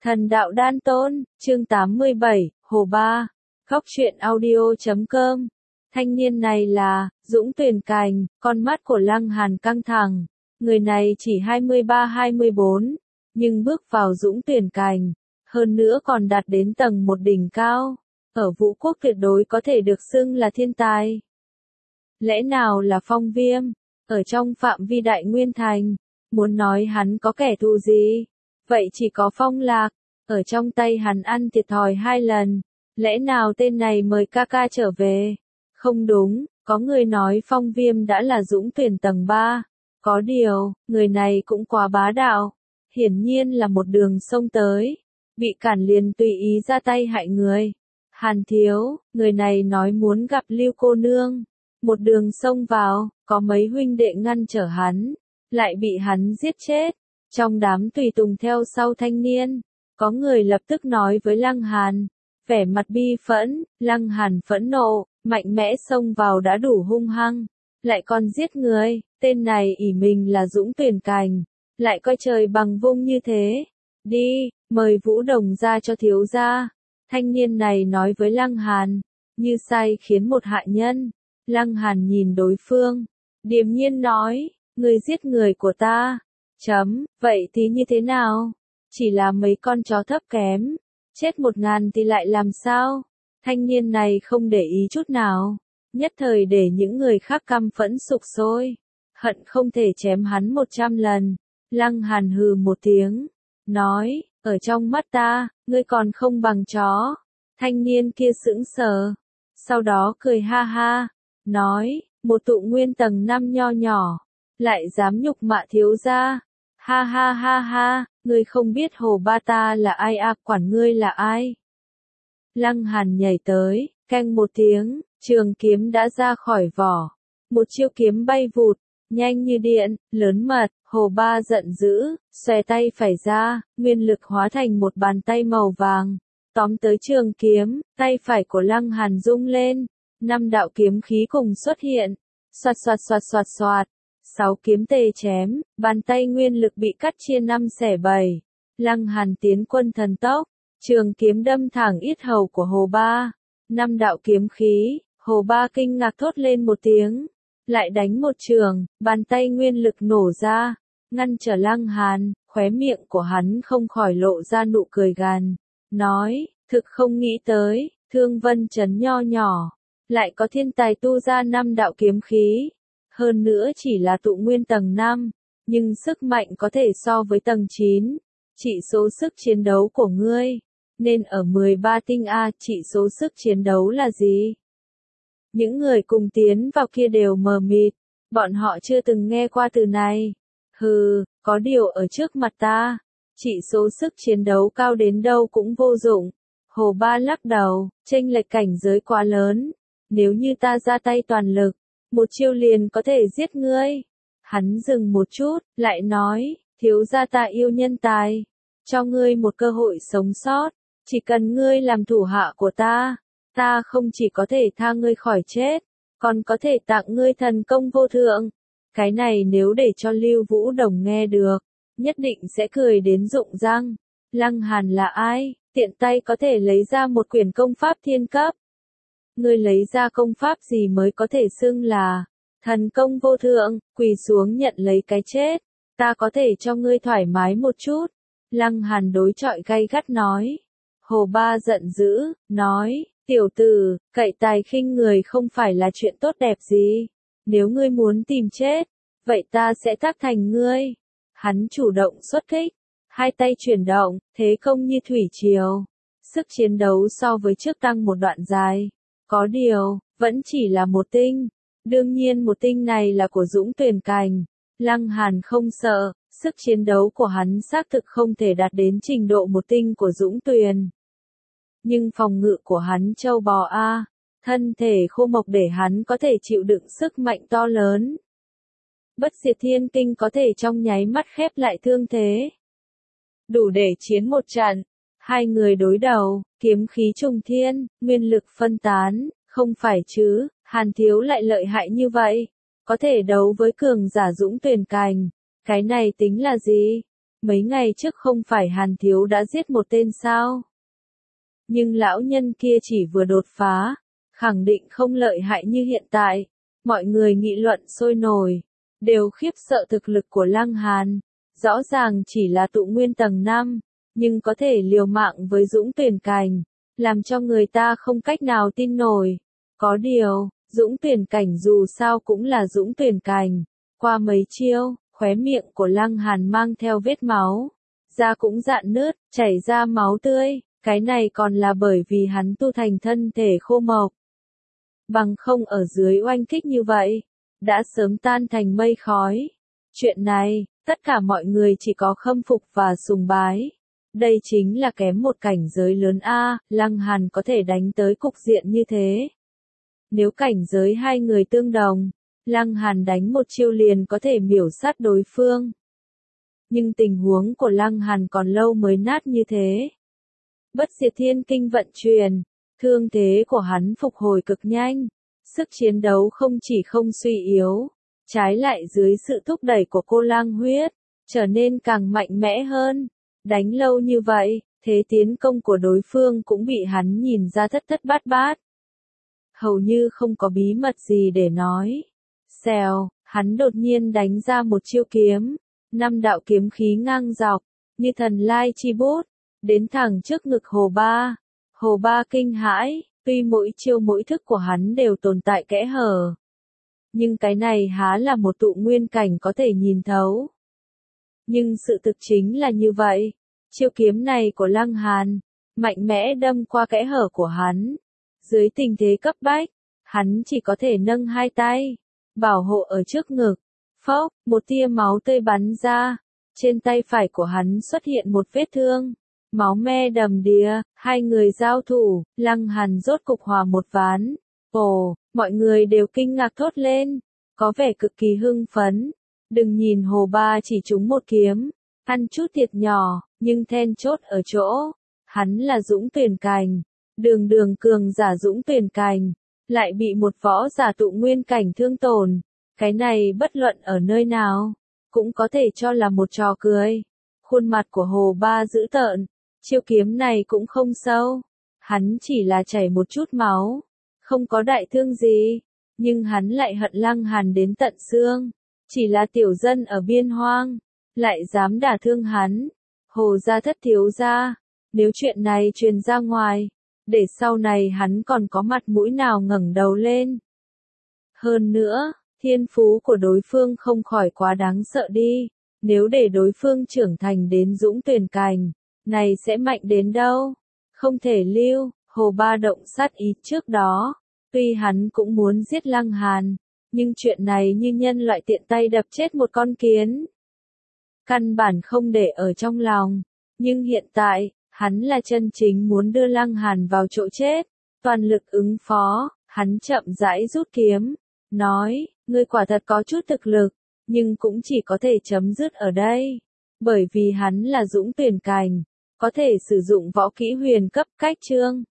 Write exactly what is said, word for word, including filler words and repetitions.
Thần đạo đan tôn, chương tám mươi bảy, Hồ Ba, Khóc truyện audio chấm com. Thanh niên này là, Dũng Tuyền Cành, con mắt của Lăng Hàn căng thẳng. Người này chỉ hai mươi ba hai mươi bốn, nhưng bước vào Dũng Tuyền Cành, hơn nữa còn đạt đến tầng một đỉnh cao. Ở Vũ Quốc tuyệt đối có thể được xưng là thiên tài. Lẽ nào là Phong Viêm, ở trong phạm vi Đại Nguyên Thành, muốn nói hắn có kẻ thù gì? Vậy chỉ có Phong Lạc, ở trong tay hắn ăn thiệt thòi hai lần, lẽ nào tên này mời ca ca trở về? Không đúng, có người nói Phong Viêm đã là Dũng Tuyển tầng ba, có điều, người này cũng quá bá đạo, hiển nhiên là một đường xông tới, bị cản liền tùy ý ra tay hại người. Hàn thiếu, người này nói muốn gặp Lưu cô nương, một đường xông vào, có mấy huynh đệ ngăn trở hắn, lại bị hắn giết chết. Trong đám tùy tùng theo sau thanh niên, có người lập tức nói với Lăng Hàn, vẻ mặt bi phẫn. Lăng Hàn phẫn nộ, mạnh mẽ xông vào đã đủ hung hăng, lại còn giết người, tên này ỷ mình là Dũng Tuyền Cành, lại coi trời bằng vung như thế. Đi, mời Vũ Đồng ra cho thiếu gia. Thanh niên này nói với Lăng Hàn, như sai khiến một hạ nhân. Lăng Hàn nhìn đối phương, điềm nhiên nói, người giết người của ta. Chấm, vậy thì như thế nào? Chỉ là mấy con chó thấp kém, chết một ngàn thì lại làm sao? Thanh niên này không để ý chút nào, nhất thời để những người khác căm phẫn sục sôi, hận không thể chém hắn một trăm lần. Lăng Hàn hừ một tiếng, nói, ở trong mắt ta, ngươi còn không bằng chó. Thanh niên kia sững sờ, sau đó cười ha ha, nói, một tụ nguyên tầng năm nho nhỏ, lại dám nhục mạ thiếu gia. Ha ha ha ha, ngươi không biết Hồ Ba ta là ai à, quản ngươi là ai? Lăng Hàn nhảy tới, canh một tiếng, trường kiếm đã ra khỏi vỏ. Một chiêu kiếm bay vụt, nhanh như điện, lớn mật. Hồ Ba giận dữ, xòe tay phải ra, nguyên lực hóa thành một bàn tay màu vàng, tóm tới trường kiếm. Tay phải của Lăng Hàn rung lên, năm đạo kiếm khí cùng xuất hiện, xoạt xoạt xoạt xoạt xoạt. Sáu kiếm tề chém, bàn tay nguyên lực bị cắt chia năm xẻ bảy. Lăng Hàn tiến quân thần tốc, trường kiếm đâm thẳng yết hầu của Hồ Ba. Năm đạo kiếm khí, Hồ Ba kinh ngạc thốt lên một tiếng, lại đánh một trường, bàn tay nguyên lực nổ ra, ngăn trở Lăng Hàn. Khóe miệng của hắn không khỏi lộ ra nụ cười gằn, nói, thực không nghĩ tới, Thương Vân trấn nho nhỏ, lại có thiên tài tu ra năm đạo kiếm khí. Hơn nữa chỉ là tụ nguyên tầng năm, nhưng sức mạnh có thể so với tầng chín. Chỉ số sức chiến đấu của ngươi, nên ở mười ba tinh A. Chỉ số sức chiến đấu là gì? Những người cùng tiến vào kia đều mờ mịt, bọn họ chưa từng nghe qua từ này. Hừ, có điều ở trước mặt ta, chỉ số sức chiến đấu cao đến đâu cũng vô dụng. Hồ Ba lắc đầu, chênh lệch cảnh giới quá lớn, nếu như ta ra tay toàn lực, một chiêu liền có thể giết ngươi. Hắn dừng một chút, lại nói, thiếu gia ta yêu nhân tài, cho ngươi một cơ hội sống sót, chỉ cần ngươi làm thủ hạ của ta, ta không chỉ có thể tha ngươi khỏi chết, còn có thể tặng ngươi thần công vô thượng. Cái này nếu để cho Lưu Vũ Đồng nghe được, nhất định sẽ cười đến rụng răng. Lăng Hàn là ai, tiện tay có thể lấy ra một quyển công pháp thiên cấp? Ngươi lấy ra công pháp gì mới có thể xưng là thần công vô thượng? Quỳ xuống nhận lấy cái chết, ta có thể cho ngươi thoải mái một chút. Lăng Hàn đối chọi gay gắt nói. Hồ Ba giận dữ, nói, tiểu tử, cậy tài khinh người không phải là chuyện tốt đẹp gì. Nếu ngươi muốn tìm chết, vậy ta sẽ tác thành ngươi. Hắn chủ động xuất kích, hai tay chuyển động, thế công như thủy triều. Sức chiến đấu so với trước tăng một đoạn dài. Có điều, vẫn chỉ là một tinh. Đương nhiên một tinh này là của Dũng Tuyền Cành. Lăng Hàn không sợ, sức chiến đấu của hắn xác thực không thể đạt đến trình độ một tinh của Dũng Tuyền. Nhưng phòng ngự của hắn châu bò a, thân thể khô mộc để hắn có thể chịu đựng sức mạnh to lớn. Bất diệt thiên kinh có thể trong nháy mắt khép lại thương thế, đủ để chiến một trận. Hai người đối đầu, kiếm khí trùng thiên, nguyên lực phân tán, không phải chứ, Hàn thiếu lại lợi hại như vậy, có thể đấu với cường giả Dũng Tuyền Cành, cái này tính là gì? Mấy ngày trước không phải Hàn Thiếu đã giết một tên sao? Nhưng lão nhân kia chỉ vừa đột phá, khẳng định không lợi hại như hiện tại. Mọi người nghị luận sôi nổi, đều khiếp sợ thực lực của Lăng Hàn. Rõ ràng chỉ là tụ nguyên tầng năm, nhưng có thể liều mạng với Dũng Tuyển Cảnh, làm cho người ta không cách nào tin nổi. Có điều, Dũng Tuyển Cảnh dù sao cũng là Dũng Tuyển Cảnh. Qua mấy chiêu, khóe miệng của Lăng Hàn mang theo vết máu, da cũng rạn nứt, chảy ra máu tươi. Cái này còn là bởi vì hắn tu thành thân thể khô mộc. Bằng không ở dưới oanh kích như vậy, đã sớm tan thành mây khói. Chuyện này, tất cả mọi người chỉ có khâm phục và sùng bái. Đây chính là kém một cảnh giới lớn a, Lăng Hàn có thể đánh tới cục diện như thế. Nếu cảnh giới hai người tương đồng, Lăng Hàn đánh một chiêu liền có thể miểu sát đối phương. Nhưng tình huống của Lăng Hàn còn lâu mới nát như thế. Bất diệt thiên kinh vận chuyển, thương thế của hắn phục hồi cực nhanh, sức chiến đấu không chỉ không suy yếu, trái lại dưới sự thúc đẩy của cô lang huyết, trở nên càng mạnh mẽ hơn. Đánh lâu như vậy, thế tiến công của đối phương cũng bị hắn nhìn ra thất thất bát bát. Hầu như không có bí mật gì để nói. Xèo, hắn đột nhiên đánh ra một chiêu kiếm, năm đạo kiếm khí ngang dọc, như thần lai chi bút, đến thẳng trước ngực Hồ Ba. Hồ Ba kinh hãi, tuy mỗi chiêu mỗi thức của hắn đều tồn tại kẽ hở. Nhưng cái này há là một tụ nguyên cảnh có thể nhìn thấu. Nhưng sự thực chính là như vậy, chiêu kiếm này của Lăng Hàn, mạnh mẽ đâm qua kẽ hở của hắn. Dưới tình thế cấp bách, hắn chỉ có thể nâng hai tay, bảo hộ ở trước ngực. Phốc, một tia máu tươi bắn ra, trên tay phải của hắn xuất hiện một vết thương. Máu me đầm đìa, hai người giao thủ, Lăng Hàn rốt cục hòa một ván. Ồ, mọi người đều kinh ngạc thốt lên, có vẻ cực kỳ hưng phấn. Đừng nhìn Hồ Ba chỉ trúng một kiếm, ăn chút thiệt nhỏ, nhưng then chốt ở chỗ, hắn là Dũng Tuyển Cảnh, đường đường cường giả Dũng Tuyển Cảnh, lại bị một võ giả tụ nguyên cảnh thương tổn. Cái này bất luận ở nơi nào, cũng có thể cho là một trò cười. Khuôn mặt của Hồ Ba dữ tợn, chiêu kiếm này cũng không sâu, hắn chỉ là chảy một chút máu, không có đại thương gì, nhưng hắn lại hận Lăng Hàn đến tận xương. Chỉ là tiểu dân ở biên hoang, lại dám đả thương hắn. Hồ gia thất thiếu gia, nếu chuyện này truyền ra ngoài, để sau này hắn còn có mặt mũi nào ngẩng đầu lên. Hơn nữa, thiên phú của đối phương không khỏi quá đáng sợ đi. Nếu để đối phương trưởng thành đến Dũng Tuyển Cảnh, này sẽ mạnh đến đâu? Không thể lưu. Hồ Ba động sát ý trước đó, tuy hắn cũng muốn giết Lăng Hàn, nhưng chuyện này như nhân loại tiện tay đập chết một con kiến, căn bản không để ở trong lòng. Nhưng hiện tại, hắn là chân chính muốn đưa Lăng Hàn vào chỗ chết, toàn lực ứng phó. Hắn chậm rãi rút kiếm, nói, ngươi quả thật có chút thực lực, nhưng cũng chỉ có thể chấm dứt ở đây, bởi vì hắn là Dũng Tuyển Cảnh, có thể sử dụng võ kỹ huyền cấp cách chương.